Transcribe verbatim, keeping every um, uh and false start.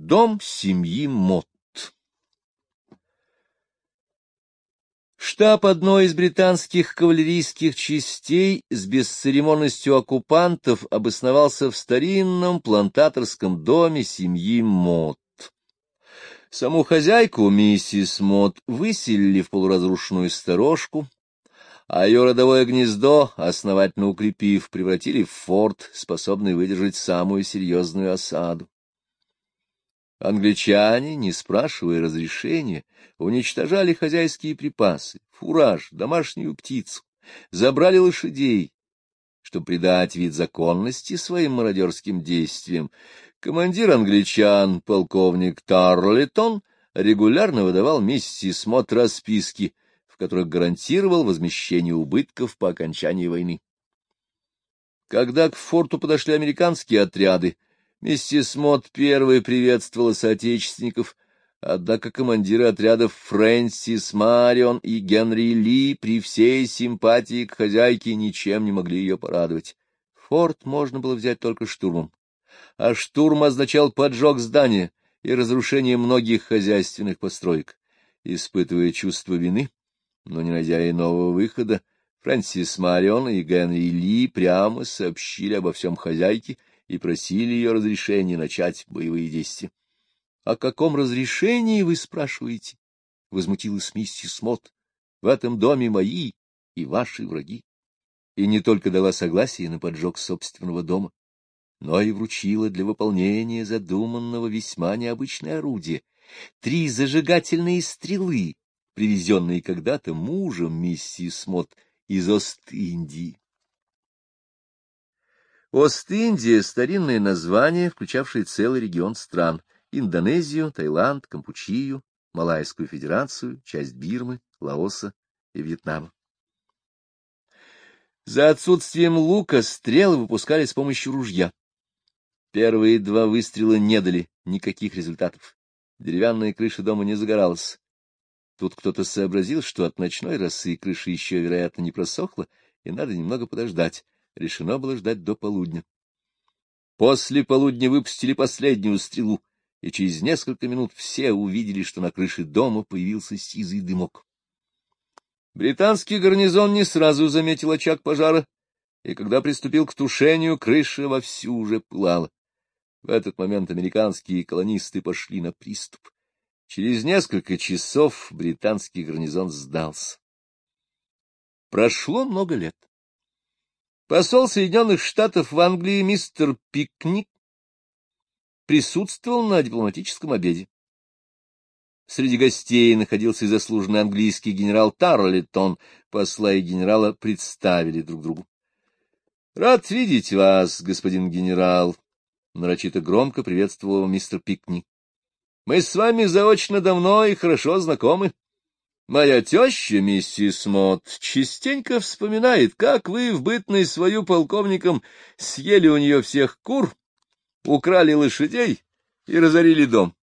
Дом семьи Мот. Штаб одной из британских кавалерийских частей с бесцеремонностью оккупантов обосновался в старинном плантаторском доме семьи Мот. Саму хозяйку, миссис Мот, выселили в полуразрушенную сторожку, а ее родовое гнездо, основательно укрепив, превратили в форт, способный выдержать самую серьезную осаду. Англичане, не спрашивая разрешения, уничтожали хозяйские припасы, фураж, домашнюю птицу, забрали лошадей. Чтобы придать вид законности своим мародерским действиям, командир англичан, полковник Тарлетон, регулярно выдавал миссис Мот расписки, в которых гарантировал возмещение убытков по окончании войны. Когда к форту подошли американские отряды, миссис Мот первой приветствовала соотечественников, однако командиры отрядов Фрэнсис Марион и Генри Ли при всей симпатии к хозяйке ничем не могли ее порадовать. Форт можно было взять только штурмом, а штурм означал поджог здания и разрушение многих хозяйственных построек. Испытывая чувство вины, но не найдя иного выхода, Фрэнсис Марион и Генри Ли прямо сообщили обо всем хозяйке и просили ее разрешения начать боевые действия. — О каком разрешении вы спрашиваете? — возмутилась миссис Мот. — В этом доме мои и ваши враги. И не только дала согласие на поджог собственного дома, но и вручила для выполнения задуманного весьма необычное орудие — три зажигательные стрелы, привезенные когда-то мужем миссис Мот из Ост-Индии. Ост-Индия — старинное название, включавшее целый регион стран — Индонезию, Таиланд, Кампучию, Малайскую Федерацию, часть Бирмы, Лаоса и Вьетнама. За отсутствием лука стрелы выпускали с помощью ружья. Первые два выстрела не дали никаких результатов. Деревянная крыша дома не загоралась. Тут кто-то сообразил, что от ночной росы крыша еще, вероятно, не просохла, и надо немного подождать. Решено было ждать до полудня. После полудня выпустили последнюю стрелу, и через несколько минут все увидели, что на крыше дома появился сизый дымок. Британский гарнизон не сразу заметил очаг пожара, и когда приступил к тушению, крыша вовсю уже пылала. В этот момент американские колонисты пошли на приступ. Через несколько часов британский гарнизон сдался. Прошло много лет. Посол Соединенных Штатов в Англии мистер Пикник присутствовал на дипломатическом обеде. Среди гостей находился и заслуженный английский генерал Тарлетон. Посла и генерала представили друг другу. — Рад видеть вас, господин генерал, — нарочито громко приветствовал его мистер Пикник. — Мы с вами заочно давно и хорошо знакомы. Моя теща, миссис Мот, частенько вспоминает, как вы в бытность свою полковником съели у нее всех кур, украли лошадей и разорили дом.